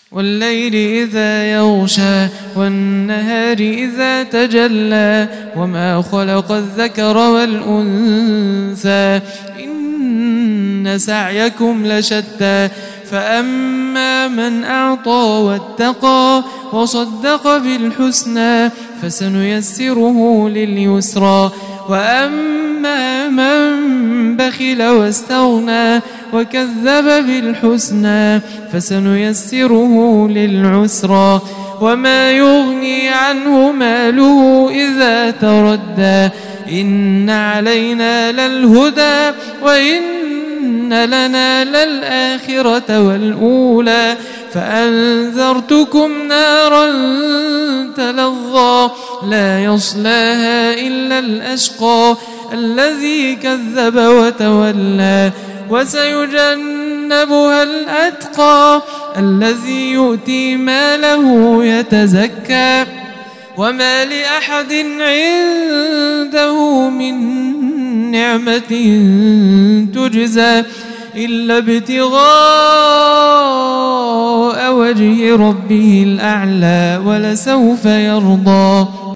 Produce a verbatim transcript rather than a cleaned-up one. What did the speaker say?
والليل إذا يغشى والنهار إذا تجلى وما خلق الذكر والأنثى إن سعيكم لشتى فأما من أعطى واتقى وصدق بالحسنى فسنيسره لليسرى وأما من بخل واستغنى وكذب بالحسنى فسنيسره للعسرى وما يغني عنه ماله إذا تردى إن علينا للهدى وإن لنا للآخرة والأولى فأنذرتكم نارا تلظى لا يصلاها إلا الأشقى الذي كذب وتولى وسيجنبها الأتقى الذي يؤتي ماله يتزكى وما لأحد عنده من نعمة تجزى إلا ابتغاء وجه ربه الأعلى ولسوف يرضى.